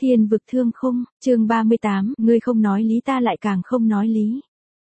Thiên vực thương khung, chương 38, ngươi không nói lý ta lại càng không nói lý.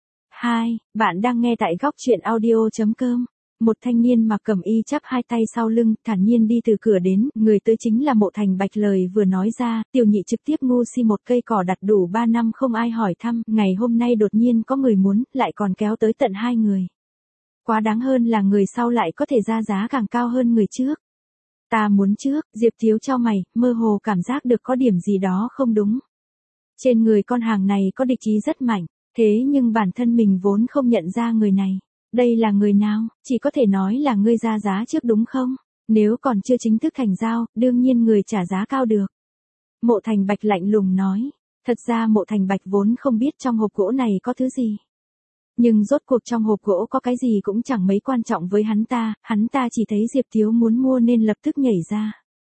2. Bạn đang nghe tại góc truyện audio.com. Một thanh niên mặc cẩm y chắp hai tay sau lưng, thản nhiên đi từ cửa đến, người tới chính là Mộ Thành Bạch. Lời vừa nói ra, tiểu nhị trực tiếp ngu si một cây cỏ đặt đủ 3 năm không ai hỏi thăm, ngày hôm nay đột nhiên có người muốn, lại còn kéo tới tận 2 người. Quá đáng hơn là người sau lại có thể ra giá càng cao hơn người trước. Ta muốn trước, Diệp Thiếu chau mày, mơ hồ cảm giác được có điểm gì đó không đúng. Trên người con hàng này có địch ý rất mạnh, thế nhưng bản thân mình vốn không nhận ra người này. Đây là người nào, chỉ có thể nói là ngươi ra giá trước đúng không? Nếu còn chưa chính thức thành giao, đương nhiên người trả giá cao được. Mộ Thành Bạch lạnh lùng nói. Thật ra Mộ Thành Bạch vốn không biết trong hộp gỗ này có thứ gì. Nhưng rốt cuộc trong hộp gỗ có cái gì cũng chẳng mấy quan trọng với hắn ta chỉ thấy Diệp Thiếu muốn mua nên lập tức nhảy ra.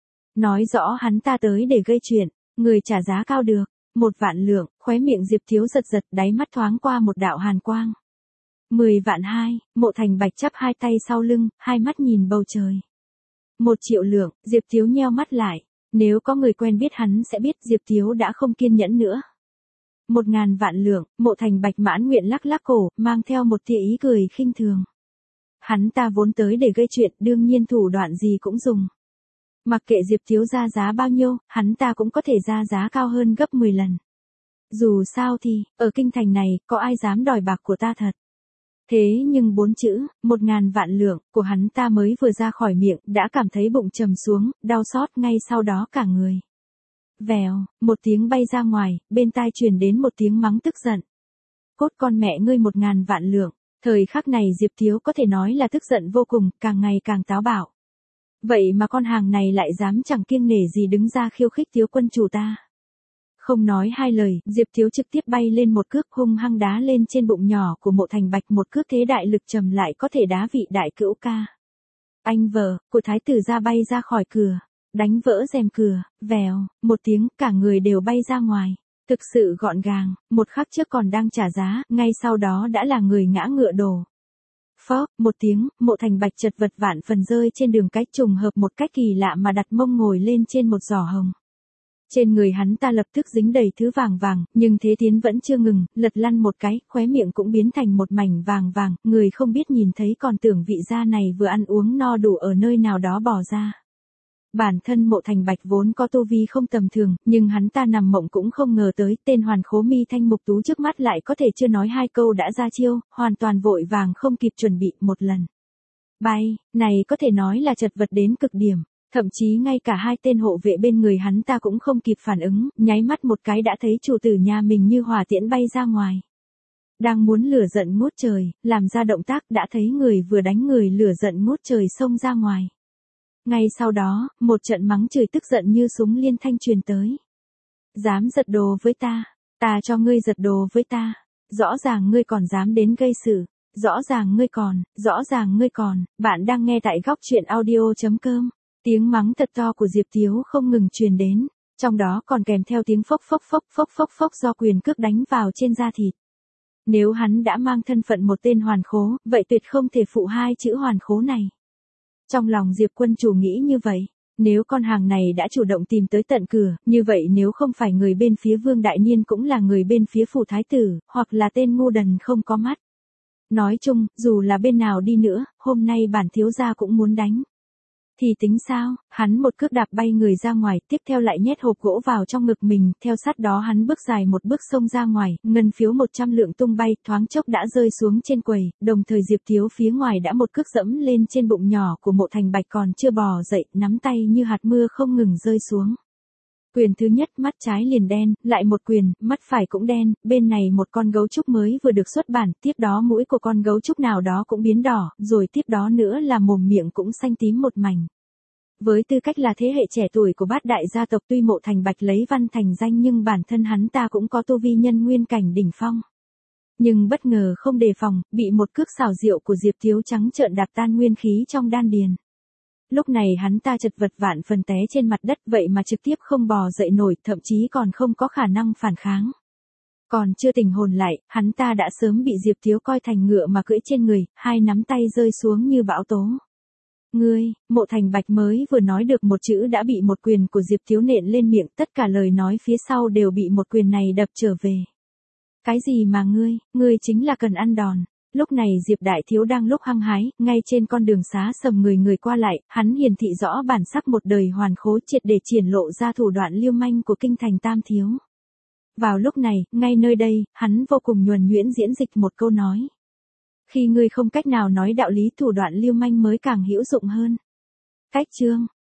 Nói rõ hắn ta tới để gây chuyện, người trả giá cao được, 1 vạn lượng, khóe miệng Diệp Thiếu giật giật, đáy mắt thoáng qua một đạo hàn quang. 10 vạn 2, Mộ Thành Bạch chắp hai tay sau lưng, hai mắt nhìn bầu trời. 1 triệu lượng, Diệp Thiếu nheo mắt lại, nếu có người quen biết hắn sẽ biết Diệp Thiếu đã không kiên nhẫn nữa. 1000 vạn lượng, Mộ Thành Bạch mãn nguyện lắc lắc cổ, mang theo một tia ý cười khinh thường. Hắn ta vốn tới để gây chuyện, đương nhiên thủ đoạn gì cũng dùng. Mặc kệ Diệp Thiếu ra giá bao nhiêu, hắn ta cũng có thể ra giá cao hơn gấp 10 lần. Dù sao thì, ở kinh thành này, có ai dám đòi bạc của ta thật. Thế nhưng 4 chữ, 1000 vạn lượng, của hắn ta mới vừa ra khỏi miệng, đã cảm thấy bụng trầm xuống, đau xót ngay sau đó cả người. Vèo, một tiếng bay ra ngoài, bên tai truyền đến một tiếng mắng tức giận. Cốt con mẹ ngươi 1000 vạn lượng, thời khắc này Diệp Thiếu có thể nói là tức giận vô cùng, càng ngày càng táo bạo. Vậy mà con hàng này lại dám chẳng kiêng nể gì đứng ra khiêu khích Thiếu quân chủ ta. Không nói hai lời, Diệp Thiếu trực tiếp bay lên một cước hung hăng đá lên trên bụng nhỏ của Mộ Thành Bạch, một cước thế đại lực trầm lại có thể đá vị đại cữu ca. Anh vợ, của thái tử ra bay ra khỏi cửa. Đánh vỡ rèm cửa, vèo, một tiếng, cả người đều bay ra ngoài. Thực sự gọn gàng, một khắc trước còn đang trả giá, ngay sau đó đã là người ngã ngựa đổ. Phóp, một tiếng, Mộ Thành Bạch chật vật vạn phần rơi trên đường cái, trùng hợp một cách kỳ lạ mà đặt mông ngồi lên trên một giỏ hồng. Trên người hắn ta lập tức dính đầy thứ vàng vàng, nhưng thế tiến vẫn chưa ngừng, lật lăn một cái, khóe miệng cũng biến thành một mảnh vàng vàng, người không biết nhìn thấy còn tưởng vị gia này vừa ăn uống no đủ ở nơi nào đó bỏ ra. Bản thân Mộ Thành Bạch vốn có tu vi không tầm thường, nhưng hắn ta nằm mộng cũng không ngờ tới tên hoàn khố mi thanh mục tú trước mắt lại có thể chưa nói 2 câu đã ra chiêu, hoàn toàn vội vàng không kịp chuẩn bị, một lần bay, này có thể nói là chật vật đến cực điểm, thậm chí ngay cả 2 tên hộ vệ bên người hắn ta cũng không kịp phản ứng, nháy mắt một cái đã thấy chủ tử nhà mình như hỏa tiễn bay ra ngoài. Đang muốn lửa giận ngút trời, làm ra động tác đã thấy người vừa đánh người lửa giận ngút trời xông ra ngoài. Ngay sau đó, một trận mắng chửi tức giận như súng liên thanh truyền tới. Dám giật đồ với ta, ta cho ngươi giật đồ với ta, rõ ràng ngươi còn dám đến gây sự, rõ ràng ngươi còn, bạn đang nghe tại góc truyện audio.com. Tiếng mắng thật to của Diệp Thiếu không ngừng truyền đến, trong đó còn kèm theo tiếng phốc phốc do quyền cước đánh vào trên da thịt. Nếu hắn đã mang thân phận một tên hoàn khố, vậy tuyệt không thể phụ 2 chữ hoàn khố này. Trong lòng Diệp quân chủ nghĩ như vậy, nếu con hàng này đã chủ động tìm tới tận cửa, như vậy nếu không phải người bên phía Vương Đại Niên cũng là người bên phía phủ thái tử, hoặc là tên ngu đần không có mắt. Nói chung, dù là bên nào đi nữa, hôm nay bản thiếu gia cũng muốn đánh. Thì tính sao, hắn một cước đạp bay người ra ngoài, tiếp theo lại nhét hộp gỗ vào trong ngực mình, theo sát đó hắn bước dài một bước xông ra ngoài, ngân phiếu 100 lượng tung bay, thoáng chốc đã rơi xuống trên quầy, đồng thời Diệp Thiếu phía ngoài đã một cước dẫm lên trên bụng nhỏ của Mộ Thành Bạch còn chưa bò dậy, nắm tay như hạt mưa không ngừng rơi xuống. Quyền thứ nhất, mắt trái liền đen, lại một quyền, mắt phải cũng đen, bên này một con gấu trúc mới vừa được xuất bản, tiếp đó mũi của con gấu trúc nào đó cũng biến đỏ, rồi tiếp đó nữa là mồm miệng cũng xanh tím một mảnh. Với tư cách là thế hệ trẻ tuổi của bát đại gia tộc, tuy Mộ Thành Bạch lấy văn thành danh nhưng bản thân hắn ta cũng có tu vi nhân nguyên cảnh đỉnh phong. Nhưng bất ngờ không đề phòng, bị một cước xảo diệu của Diệp Thiếu trắng trợn đạp tan nguyên khí trong đan điền. Lúc này hắn ta chật vật vạn phần té trên mặt đất, vậy mà trực tiếp không bò dậy nổi, thậm chí còn không có khả năng phản kháng. Còn chưa tỉnh hồn lại, hắn ta đã sớm bị Diệp Thiếu coi thành ngựa mà cưỡi trên người, 2 nắm tay rơi xuống như bão tố. Ngươi, Mộ Thành Bạch mới vừa nói được một chữ đã bị một quyền của Diệp Thiếu nện lên miệng, tất cả lời nói phía sau đều bị một quyền này đập trở về. Cái gì mà ngươi chính là cần ăn đòn. Lúc này Diệp Đại Thiếu đang lúc hăng hái, ngay trên con đường xá sầm người qua lại, hắn hiển thị rõ bản sắc một đời hoàn khố triệt để triển lộ ra thủ đoạn liêu manh của kinh thành Tam Thiếu. Vào lúc này, ngay nơi đây, hắn vô cùng nhuần nhuyễn diễn dịch một câu nói. Khi ngươi không cách nào nói đạo lý thủ đoạn liêu manh mới càng hữu dụng hơn. Cách chương